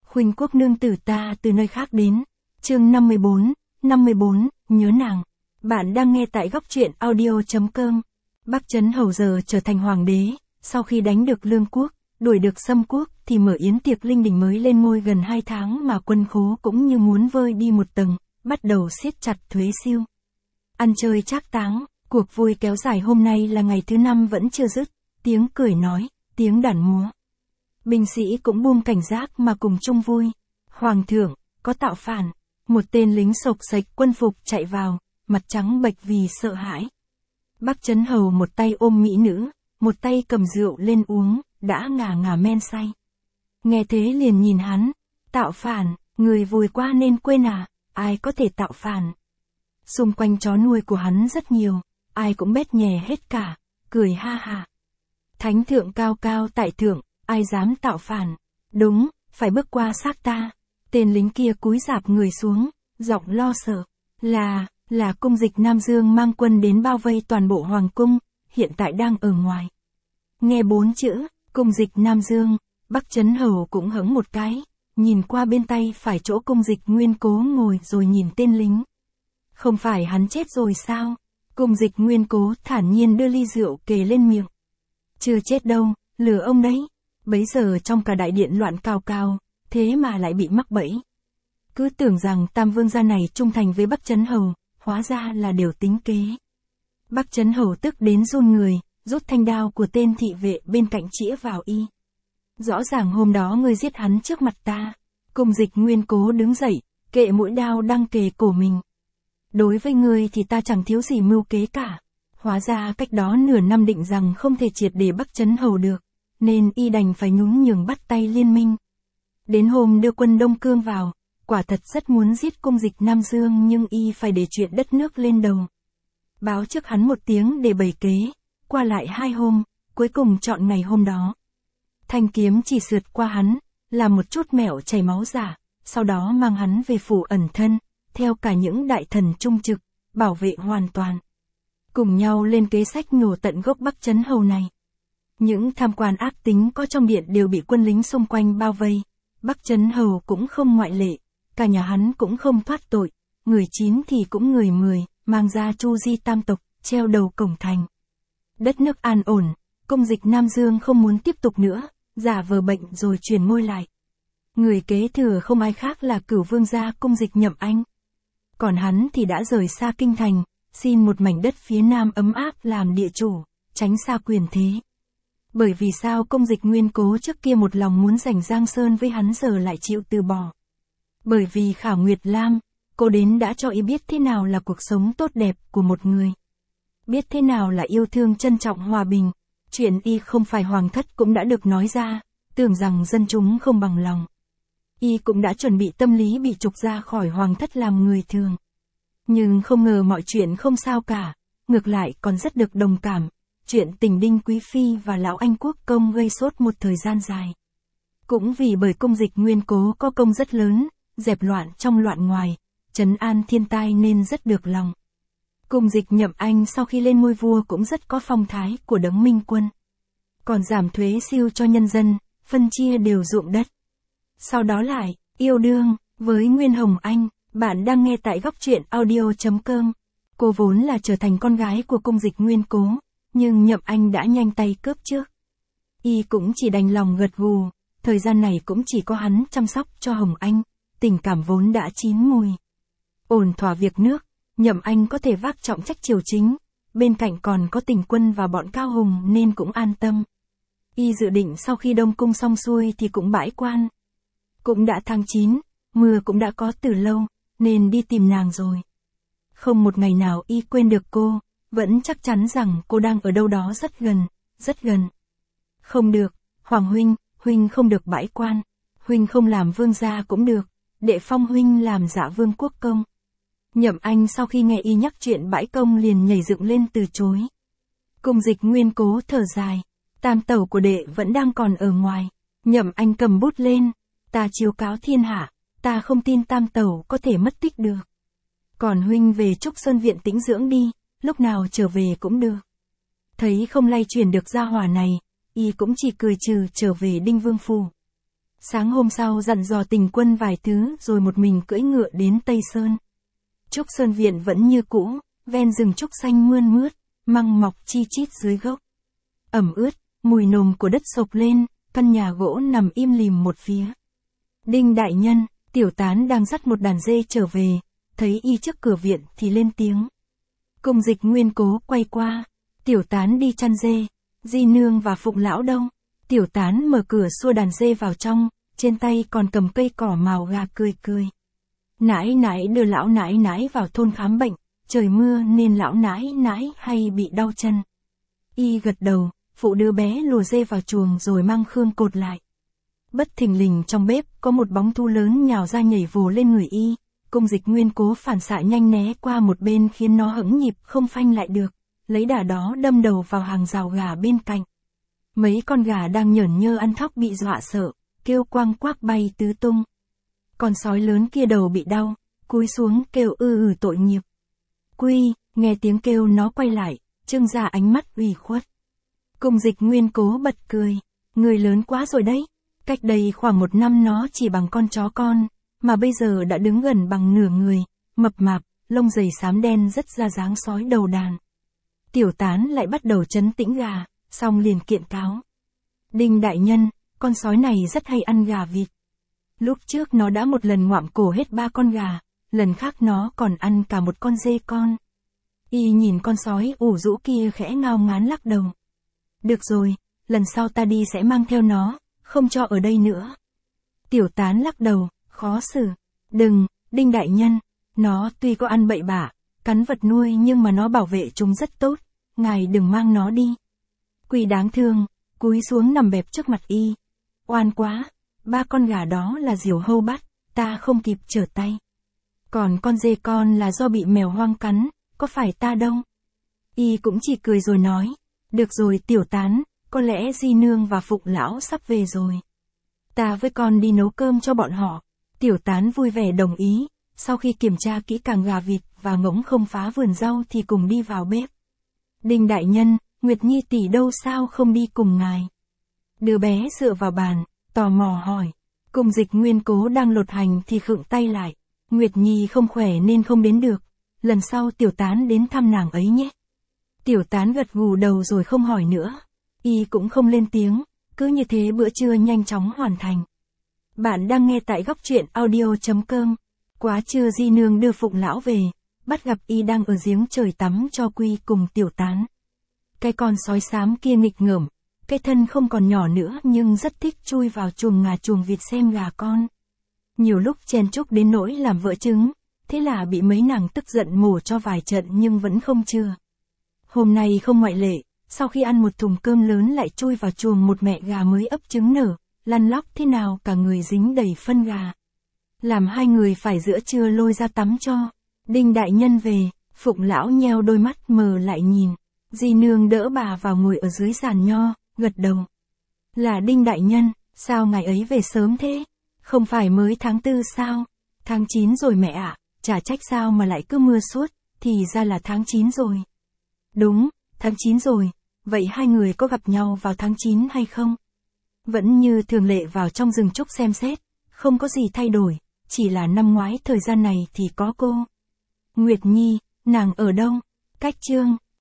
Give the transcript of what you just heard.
Khuynh Quốc nương tử ta từ nơi khác đến. Chương 54, nhớ nàng. Bạn đang nghe tại góc truyện audio.com. Bắc Trấn Hầu giờ trở thành hoàng đế, sau khi đánh được Lương Quốc, đuổi được Sâm Quốc thì mở yến tiệc linh đình mới lên ngôi gần 2 tháng mà quân khố cũng như muốn vơi đi một tầng, bắt đầu siết chặt thuế siêu. Ăn chơi trác táng, cuộc vui kéo dài hôm nay là ngày thứ 5 vẫn chưa dứt, tiếng cười nói, tiếng đàn múa. Binh sĩ cũng buông cảnh giác mà cùng chung vui. Hoàng thượng, có tạo phản. Một tên lính xộc xệch quân phục chạy vào, mặt trắng bệch vì sợ hãi. Bắc Trấn Hầu một tay ôm mỹ nữ, một tay cầm rượu lên uống, đã ngà ngà men say. Nghe thế liền nhìn hắn, tạo phản, người vùi qua nên quên à, ai có thể tạo phản. Xung quanh chó nuôi của hắn rất nhiều, ai cũng bét nhè hết cả, cười ha ha. Thánh thượng cao cao tại thượng, ai dám tạo phản, đúng, phải bước qua xác ta. Tên lính kia cúi rạp người xuống, giọng lo sợ, là cung dịch Nam Dương mang quân đến bao vây toàn bộ hoàng cung, hiện tại đang ở ngoài. Nghe 4 chữ, cung dịch Nam Dương, Bắc Trấn Hầu cũng hững một cái, nhìn qua bên tay phải chỗ cung dịch Nguyên Cố ngồi rồi nhìn tên lính. Không phải hắn chết rồi sao? Cung dịch Nguyên Cố thản nhiên đưa ly rượu kề lên miệng. Chưa chết đâu, lừa ông đấy. Bấy giờ trong cả đại điện loạn cào cào, thế mà lại bị mắc bẫy. Cứ tưởng rằng Tam Vương gia này trung thành với Bắc Trấn Hầu, hóa ra là đều tính kế. Bắc Trấn Hầu tức đến run người, rút thanh đao của tên thị vệ bên cạnh chĩa vào y. Rõ ràng hôm đó ngươi giết hắn trước mặt ta. Cung dịch Nguyên Cố đứng dậy, kệ mũi đao đang kề cổ mình. Đối với ngươi thì ta chẳng thiếu gì mưu kế cả. Hóa ra cách đó nửa năm định rằng không thể triệt để Bắc Trấn Hầu được, nên y đành phải nhún nhường bắt tay liên minh. Đến hôm đưa quân Đông Cương vào, quả thật rất muốn giết cung dịch Nam Dương nhưng y phải để chuyện đất nước lên đầu. Báo trước hắn một tiếng để bày kế, qua lại 2 hôm, cuối cùng chọn ngày hôm đó. Thanh kiếm chỉ sượt qua hắn, làm một chút mẹo chảy máu giả, sau đó mang hắn về phủ ẩn thân, theo cả những đại thần trung trực, bảo vệ hoàn toàn. Cùng nhau lên kế sách nhổ tận gốc Bắc Trấn Hầu này. Những tham quan ác tính có trong điện đều bị quân lính xung quanh bao vây. Bắc Trấn Hầu cũng không ngoại lệ, cả nhà hắn cũng không thoát tội, người 9 thì cũng người 10, mang ra chu di tam tộc, treo đầu cổng thành. Đất nước an ổn, cung dịch Nam Dương không muốn tiếp tục nữa, giả vờ bệnh rồi truyền ngôi lại. Người kế thừa không ai khác là Cửu Vương gia cung dịch Nhậm Anh. Còn hắn thì đã rời xa kinh thành, xin một mảnh đất phía nam ấm áp làm địa chủ, tránh xa quyền thế. Bởi vì sao cung dịch Nguyên Cố trước kia một lòng muốn giành Giang Sơn với hắn giờ lại chịu từ bỏ? Bởi vì Khảo Nguyệt Lam, cô đến đã cho y biết thế nào là cuộc sống tốt đẹp của một người. Biết thế nào là yêu thương trân trọng hòa bình. Chuyện y không phải hoàng thất cũng đã được nói ra, tưởng rằng dân chúng không bằng lòng. Y cũng đã chuẩn bị tâm lý bị trục ra khỏi hoàng thất làm người thường. Nhưng không ngờ mọi chuyện không sao cả, ngược lại còn rất được đồng cảm. Chuyện tình Đinh Quý Phi và Lão Anh Quốc Công gây sốt một thời gian dài. Cũng vì bởi cung dịch Nguyên Cố có công rất lớn, dẹp loạn trong loạn ngoài, trấn an thiên tai nên rất được lòng. Cung dịch Nhậm Anh sau khi lên ngôi vua cũng rất có phong thái của đấng minh quân. Còn giảm thuế siêu cho nhân dân, phân chia đều ruộng đất. Sau đó lại, yêu đương, với Nguyên Hồng Anh, bạn đang nghe tại góc truyện audio.com. Cô vốn là trở thành con gái của cung dịch Nguyên Cố, nhưng Nhậm Anh đã nhanh tay cướp trước. Y cũng chỉ đành lòng gật gù, thời gian này cũng chỉ có hắn chăm sóc cho Hồng Anh, tình cảm vốn đã chín mùi. Ổn thỏa việc nước, Nhậm Anh có thể vác trọng trách triều chính, bên cạnh còn có Tình Quân và bọn Cao Hùng nên cũng an tâm. Y dự định sau khi Đông Cung xong xuôi thì cũng bãi quan. Cũng đã tháng 9, mưa cũng đã có từ lâu, nên đi tìm nàng rồi. Không một ngày nào y quên được cô, vẫn chắc chắn rằng cô đang ở đâu đó rất gần, rất gần. Không được, Hoàng huynh không được bãi quan, huynh không làm vương gia cũng được, để phong huynh làm Dạ Vương quốc công. Nhậm Anh sau khi nghe y nhắc chuyện bãi công liền nhảy dựng lên từ chối. Cung dịch Nguyên Cố thở dài, tam tẩu của đệ vẫn đang còn ở ngoài. Nhậm Anh cầm bút lên, ta chiếu cáo thiên hạ, ta không tin tam tẩu có thể mất tích được. Còn huynh về Trúc Sơn viện tĩnh dưỡng đi, lúc nào trở về cũng được. Thấy không lay chuyển được gia hỏa này, y cũng chỉ cười trừ trở về Đinh Vương phủ. Sáng hôm sau dặn dò Tình Quân vài thứ rồi một mình cưỡi ngựa đến Tây Sơn. Trúc Sơn Viện vẫn như cũ, ven rừng trúc xanh mơn mướt, măng mọc chi chít dưới gốc. Ẩm ướt, mùi nồng của đất sộc lên, căn nhà gỗ nằm im lìm một phía. Đinh đại nhân, Tiểu Tán đang dắt một đàn dê trở về, thấy y trước cửa viện thì lên tiếng. Cung Dịch Nguyên cố quay qua, Tiểu Tán đi chăn dê, Di Nương và Phụng lão đâu? Tiểu Tán mở cửa xua đàn dê vào trong, trên tay còn cầm cây cỏ mào gà cười cười. Nãi nãi đưa lão nãi nãi vào thôn khám bệnh, trời mưa nên lão nãi nãi hay bị đau chân. Y gật đầu, phụ đứa bé lùa dê vào chuồng rồi mang khương cột lại. Bất thình lình trong bếp có một bóng thú lớn nhào ra nhảy vồ lên người y. Cung Dịch Nguyên cố phản xạ nhanh né qua một bên khiến nó hững nhịp không phanh lại được, lấy đà đó đâm đầu vào hàng rào gà bên cạnh. Mấy con gà đang nhởn nhơ ăn thóc bị dọa sợ, kêu quang quác bay tứ tung. Con sói lớn kia đầu bị đau, cúi xuống kêu tội nghiệp. Quy, nghe tiếng kêu nó quay lại, trưng ra ánh mắt ủy khuất. Cung Dịch Nguyên cố bật cười, người lớn quá rồi đấy, cách đây khoảng 1 năm nó chỉ bằng con chó con, mà bây giờ đã đứng gần bằng nửa người, mập mạp, lông dày xám đen rất ra dáng sói đầu đàn. Tiểu Tán lại bắt đầu trấn tĩnh gà, xong liền kiện cáo. Đinh đại nhân, con sói này rất hay ăn gà vịt. Lúc trước nó đã một lần ngoạm cổ hết 3 con gà, lần khác nó còn ăn cả một con dê con. Y nhìn con sói ủ rũ kia khẽ ngao ngán lắc đầu. Được rồi, lần sau ta đi sẽ mang theo nó, không cho ở đây nữa. Tiểu Tán lắc đầu, khó xử. Đừng, Đinh đại nhân, nó tuy có ăn bậy bạ, cắn vật nuôi nhưng mà nó bảo vệ chúng rất tốt, ngài đừng mang nó đi. Quỳ đáng thương, cúi xuống nằm bẹp trước mặt y. Oan quá, 3 con gà đó là diều hâu bắt, ta không kịp trở tay. Còn con dê con là do bị mèo hoang cắn, có phải ta đâu. Y cũng chỉ cười rồi nói, được rồi Tiểu Tán, có lẽ Di Nương và Phụng lão sắp về rồi. Ta với con đi nấu cơm cho bọn họ. Tiểu Tán vui vẻ đồng ý, sau khi kiểm tra kỹ càng gà vịt và ngỗng không phá vườn rau thì cùng đi vào bếp. Đinh đại nhân, Nguyệt Nhi tỷ đâu sao không đi cùng ngài? Đứa bé dựa vào bàn, tò mò hỏi. Cung Dịch Nguyên cố đang lột hành thì khựng tay lại. Nguyệt Nhi không khỏe nên không đến được. Lần sau Tiểu Tán đến thăm nàng ấy nhé. Tiểu Tán gật gù đầu rồi không hỏi nữa. Y cũng không lên tiếng, cứ như thế bữa trưa nhanh chóng hoàn thành. Bạn đang nghe tại góc truyện audio.com. Quá trưa Di Nương đưa Phụng lão về, bắt gặp y đang ở giếng trời tắm cho Quy cùng Tiểu Tán. Cái con sói xám kia nghịch ngợm, cái thân không còn nhỏ nữa nhưng rất thích chui vào chuồng ngà chuồng vịt xem gà con. Nhiều lúc chen chúc đến nỗi làm vỡ trứng, thế là bị mấy nàng tức giận mổ cho vài trận nhưng vẫn không chừa. Hôm nay không ngoại lệ, sau khi ăn một thùng cơm lớn lại chui vào chuồng một mẹ gà mới ấp trứng nở, lăn lóc thế nào cả người dính đầy phân gà. Làm hai người phải giữa trưa lôi ra tắm cho. Đinh đại nhân về, Phụng lão nheo đôi mắt mờ lại nhìn. Di Nương đỡ bà vào ngồi ở dưới giàn nho, gật đầu. Là Đinh đại nhân, sao ngài ấy về sớm thế? Không phải mới tháng 4 sao? Tháng 9 rồi mẹ ạ, chả trách sao mà lại cứ mưa suốt, thì ra là tháng 9 rồi. Đúng, tháng 9 rồi, vậy hai người có gặp nhau vào tháng 9 hay không? Vẫn như thường lệ vào trong rừng trúc xem xét, không có gì thay đổi, chỉ là năm ngoái thời gian này thì có cô. Nguyệt Nhi, nàng ở đâu? Cách Chương